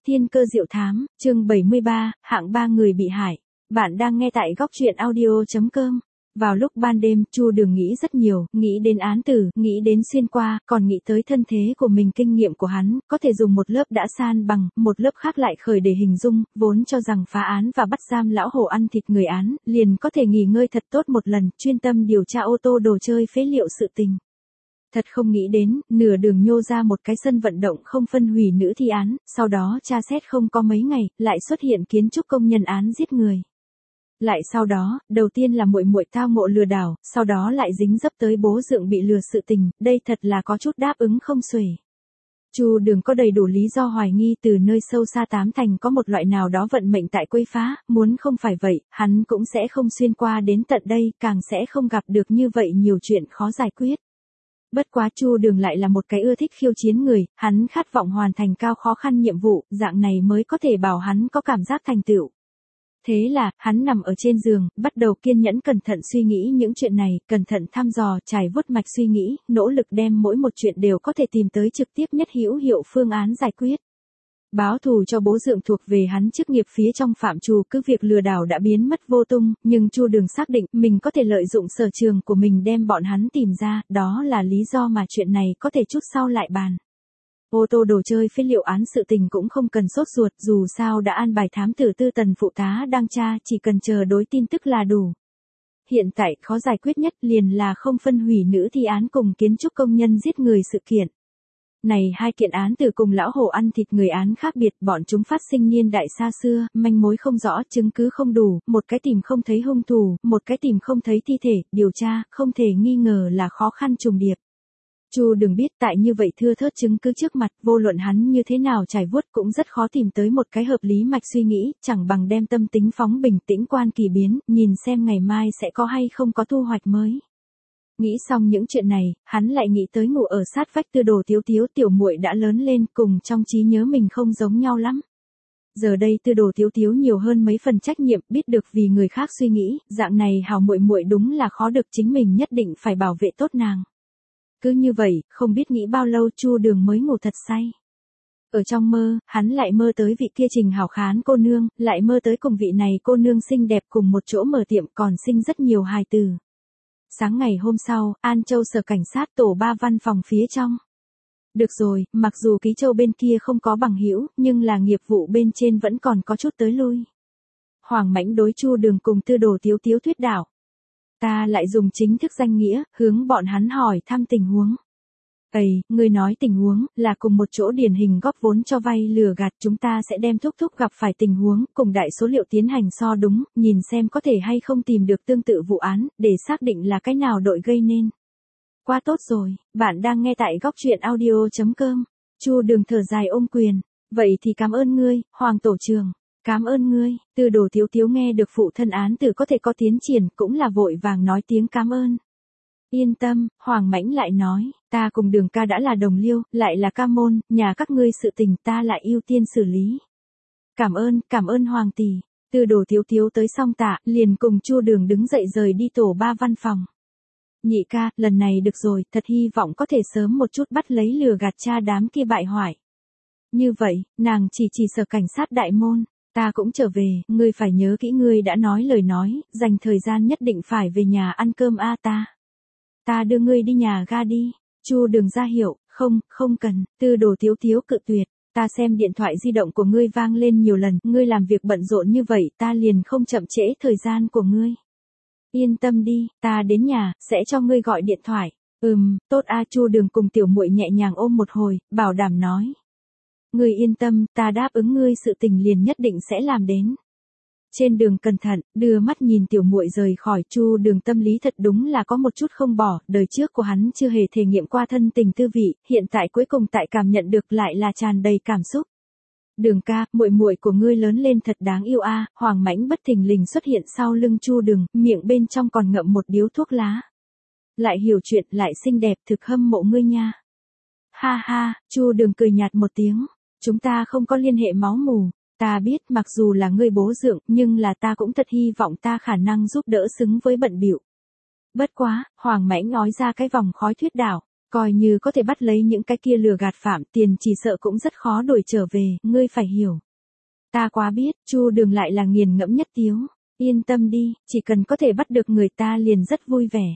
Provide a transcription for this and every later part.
Thiên cơ diệu thám, chương 73, hạng 3 người bị hại. Bạn đang nghe tại góc truyện audio.com. Vào lúc ban đêm, Chu Đường nghĩ rất nhiều, nghĩ đến án tử, nghĩ đến xuyên qua, còn nghĩ tới thân thế của mình. Kinh nghiệm của hắn, có thể dùng một lớp đã san bằng, một lớp khác lại khởi để hình dung, vốn cho rằng phá án và bắt giam lão hổ ăn thịt người án, liền có thể nghỉ ngơi thật tốt một lần, chuyên tâm điều tra ô tô đồ chơi phế liệu sự tình. Thật không nghĩ đến, nửa đường nhô ra một cái sân vận động không phân hủy nữ thi án, sau đó tra xét không có mấy ngày, lại xuất hiện kiến trúc công nhân án giết người. Lại sau đó, đầu tiên là muội muội tao ngộ lừa đảo, sau đó lại dính dấp tới bố dượng bị lừa sự tình, đây thật là có chút đáp ứng không xuể. Chu Đường có đầy đủ lý do hoài nghi từ nơi sâu xa Tám Thành có một loại nào đó vận mệnh tại quấy phá, muốn không phải vậy, hắn cũng sẽ không xuyên qua đến tận đây, càng sẽ không gặp được như vậy nhiều chuyện khó giải quyết. Bất quá Chu Đường lại là một cái ưa thích khiêu chiến người, hắn khát vọng hoàn thành cao khó khăn nhiệm vụ, dạng này mới có thể bảo hắn có cảm giác thành tựu. Thế là, hắn nằm ở trên giường, bắt đầu kiên nhẫn cẩn thận suy nghĩ những chuyện này, cẩn thận thăm dò, trải vuốt mạch suy nghĩ, nỗ lực đem mỗi một chuyện đều có thể tìm tới trực tiếp nhất hữu hiệu phương án giải quyết. Báo thù cho bố dượng thuộc về hắn chức nghiệp phía trong phạm trù, cứ việc lừa đảo đã biến mất vô tung, nhưng Chu Đường xác định mình có thể lợi dụng sở trường của mình đem bọn hắn tìm ra, đó là lý do mà chuyện này có thể chút sau lại bàn. Ô tô đồ chơi phế liệu án sự tình cũng không cần sốt ruột, dù sao đã an bài thám tử Tư Tần phụ tá đang tra, chỉ cần chờ đối tin tức là đủ. Hiện tại khó giải quyết nhất liền là không phân hủy nữ thi án cùng kiến trúc công nhân giết người sự kiện. Này hai kiện án từ cùng lão hổ ăn thịt người án khác biệt, bọn chúng phát sinh niên đại xa xưa, manh mối không rõ, chứng cứ không đủ, một cái tìm không thấy hung thủ, một cái tìm không thấy thi thể, điều tra, không thể nghi ngờ là khó khăn trùng điệp. Chu Đường biết tại như vậy thưa thớt chứng cứ trước mặt, vô luận hắn như thế nào trải vuốt cũng rất khó tìm tới một cái hợp lý mạch suy nghĩ, chẳng bằng đem tâm tính phóng bình tĩnh quan kỳ biến, nhìn xem ngày mai sẽ có hay không có thu hoạch mới. Nghĩ xong những chuyện này, hắn lại nghĩ tới ngủ ở sát vách Tư Đồ Tiếu Tiếu, tiểu muội đã lớn lên, cùng trong trí nhớ mình không giống nhau lắm. Giờ đây Tư Đồ Tiếu Tiếu nhiều hơn mấy phần trách nhiệm, biết được vì người khác suy nghĩ, dạng này hảo muội muội đúng là khó được, chính mình nhất định phải bảo vệ tốt nàng. Cứ như vậy, không biết nghĩ bao lâu Chu Đường mới ngủ thật say. Ở trong mơ, hắn lại mơ tới vị kia Trình Hảo Khán cô nương, lại mơ tới cùng vị này cô nương xinh đẹp cùng một chỗ mở tiệm còn sinh rất nhiều hài tử. Sáng ngày hôm sau, An Châu sở cảnh sát tổ 3 văn phòng phía trong. Được rồi, mặc dù Ký Châu bên kia không có bằng hữu, nhưng là nghiệp vụ bên trên vẫn còn có chút tới lui. Hoàng Mãnh đối Chu Đường cùng Tư Đồ Tiếu Tiếu thuyết đạo. Ta lại dùng chính thức danh nghĩa, hướng bọn hắn hỏi thăm tình huống. Người nói tình huống, là cùng một chỗ điển hình góp vốn cho vay lừa gạt, chúng ta sẽ đem thúc thúc gặp phải tình huống, cùng đại số liệu tiến hành so đúng, nhìn xem có thể hay không tìm được tương tự vụ án, để xác định là cái nào đội gây nên. Quá tốt rồi, bạn đang nghe tại góc truyện audio.com. Chu Đường thở dài ôm quyền. Vậy thì cảm ơn ngươi, Hoàng tổ trưởng. Cảm ơn ngươi. Tư Đồ Tiếu Tiếu nghe được phụ thân án tử có thể có tiến triển, cũng là vội vàng nói tiếng cảm ơn. Yên tâm, Hoàng Mãnh lại nói, ta cùng Đường ca đã là đồng liêu, lại là ca môn, nhà các ngươi sự tình ta lại ưu tiên xử lý. Cảm ơn Hoàng tỷ. Tư Đồ Tiếu Tiếu tới xong tạ, liền cùng Chu Đường đứng dậy rời đi tổ 3 văn phòng. Nhị ca, lần này được rồi, thật hy vọng có thể sớm một chút bắt lấy lừa gạt cha đám kia bại hoại. Như vậy, nàng chỉ sở cảnh sát đại môn. Ta cũng trở về, ngươi phải nhớ kỹ ngươi đã nói lời nói, dành thời gian nhất định phải về nhà ăn cơm a ta đưa ngươi đi nhà ga đi. Chu Đường ra hiệu, không cần. Tư Đồ Tiếu Tiếu cự tuyệt, ta xem điện thoại di động của ngươi vang lên nhiều lần, ngươi làm việc bận rộn như vậy, ta liền không chậm trễ thời gian của ngươi. Yên tâm đi, ta đến nhà, sẽ cho ngươi gọi điện thoại. Tốt a. Chu Đường cùng tiểu muội nhẹ nhàng ôm một hồi, bảo đảm nói. Ngươi yên tâm, ta đáp ứng ngươi sự tình liền nhất định sẽ làm đến. Trên đường cẩn thận, đưa mắt nhìn tiểu muội rời khỏi. Chu Đường tâm lý thật đúng là có một chút không bỏ, đời trước của hắn chưa hề thể nghiệm qua thân tình tư vị, hiện tại cuối cùng tại cảm nhận được lại là tràn đầy cảm xúc. Đường ca, muội muội của ngươi lớn lên thật đáng yêu a. Hoàng Mãnh bất thình lình xuất hiện sau lưng Chu Đường, miệng bên trong còn ngậm một điếu thuốc lá. Lại hiểu chuyện, lại xinh đẹp, thực hâm mộ ngươi nha. Ha ha, Chu Đường cười nhạt một tiếng. Chúng ta không có liên hệ máu mủ. Ta biết mặc dù là ngươi bố dượng, nhưng là ta cũng thật hy vọng ta khả năng giúp đỡ xứng với bận bịu. Bất quá, Hoàng Mãnh nói ra cái vòng khói thuyết đạo. Coi như có thể bắt lấy những cái kia lừa gạt phạm, tiền chỉ sợ cũng rất khó đổi trở về, ngươi phải hiểu. Ta quá biết, Chu Đường lại là nghiền ngẫm nhất tiếu. Yên tâm đi, chỉ cần có thể bắt được người ta liền rất vui vẻ.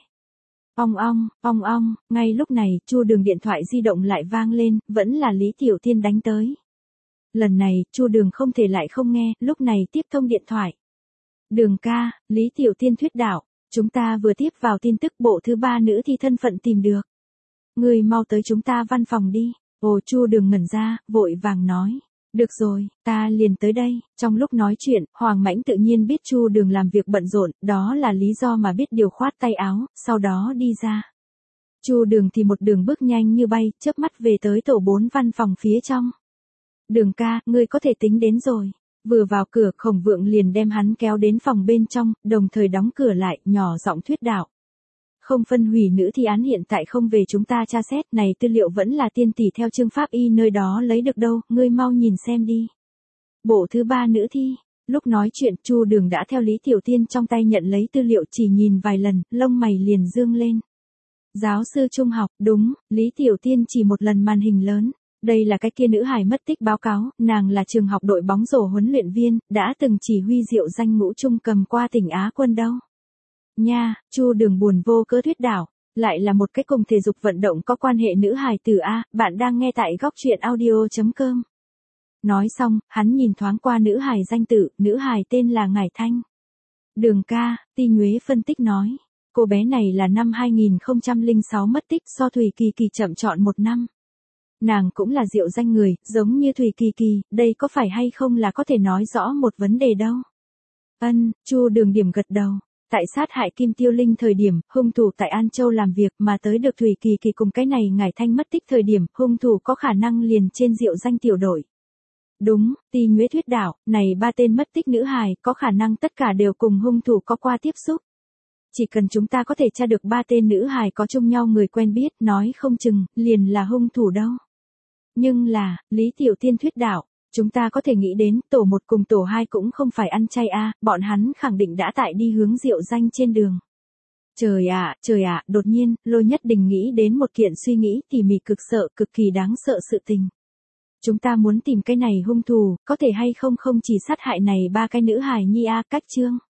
Ong ong, ngay lúc này, Chu Đường điện thoại di động lại vang lên, vẫn là Lý Tiểu Thiên đánh tới. Lần này, Chu Đường không thể lại không nghe, lúc này tiếp thông điện thoại. Đường ca, Lý Tiểu Thiên thuyết đạo, chúng ta vừa tiếp vào tin tức bộ thứ 3 nữ thi thân phận tìm được. Ngươi mau tới chúng ta văn phòng đi. Ồ, Chu Đường ngẩn ra, vội vàng nói. Được rồi, ta liền tới đây. Trong lúc nói chuyện, Hoàng Mãnh tự nhiên biết Chu Đường làm việc bận rộn, đó là lý do mà biết điều khoát tay áo, sau đó đi ra. Chu Đường thì một đường bước nhanh như bay, chớp mắt về tới tổ 4 văn phòng phía trong. Đường ca, ngươi có thể tính đến rồi. Vừa vào cửa, Khổng Vượng liền đem hắn kéo đến phòng bên trong, đồng thời đóng cửa lại, nhỏ giọng thuyết đạo. Không phân hủy nữ thi án hiện tại không về chúng ta tra xét, này tư liệu vẫn là tiên tỷ theo Trương Pháp Y nơi đó lấy được đâu, ngươi mau nhìn xem đi. Bộ thứ 3 nữ thi. Lúc nói chuyện, Chu Đường đã theo Lý Tiểu Thiên trong tay nhận lấy tư liệu, chỉ nhìn vài lần, lông mày liền dương lên. Giáo sư trung học, đúng, Lý Tiểu Thiên chỉ một lần màn hình lớn. Đây là cái kia nữ hài mất tích báo cáo, nàng là trường học đội bóng rổ huấn luyện viên, đã từng chỉ huy diệu danh ngũ trung cầm qua tỉnh Á quân đâu. Nha, Chu Đường buồn vô cớ thuyết đạo, lại là một cái cùng thể dục vận động có quan hệ nữ hài tử A, bạn đang nghe tại góc truyện audio.com. Nói xong, hắn nhìn thoáng qua nữ hài danh tự, nữ hài tên là Ngải Thanh. Đường ca, Ti Nhuế phân tích nói, cô bé này là năm 2006 mất tích, so Thủy Kỳ Kỳ chậm chọn 1 năm. Nàng cũng là diệu danh người, giống như Thủy Kỳ Kỳ, đây có phải hay không là có thể nói rõ một vấn đề đâu. Chu Đường điểm gật đầu. Tại sát hại Kim Tiêu Linh thời điểm, hung thủ tại An Châu làm việc mà tới được Thủy Kỳ Kỳ cùng cái này Ngải Thanh mất tích thời điểm, hung thủ có khả năng liền trên diệu danh tiểu đội. Đúng, Ti Nhuế thuyết đạo, này 3 tên mất tích nữ hài, có khả năng tất cả đều cùng hung thủ có qua tiếp xúc. Chỉ cần chúng ta có thể tra được 3 tên nữ hài có chung nhau người quen biết, nói không chừng, liền là hung thủ đâu. Nhưng là, Lý Tiểu Thiên thuyết đạo, chúng ta có thể nghĩ đến, tổ 1 cùng tổ 2 cũng không phải ăn chay a, bọn hắn khẳng định đã tại đi hướng diệu danh trên đường. Trời ạ, đột nhiên, Lôi Nhất Đình nghĩ đến một kiện suy nghĩ tỉ mỉ cực kỳ đáng sợ sự tình. Chúng ta muốn tìm cái này hung thủ, có thể hay không chỉ sát hại này 3 cái nữ hài nhi a, cách chương.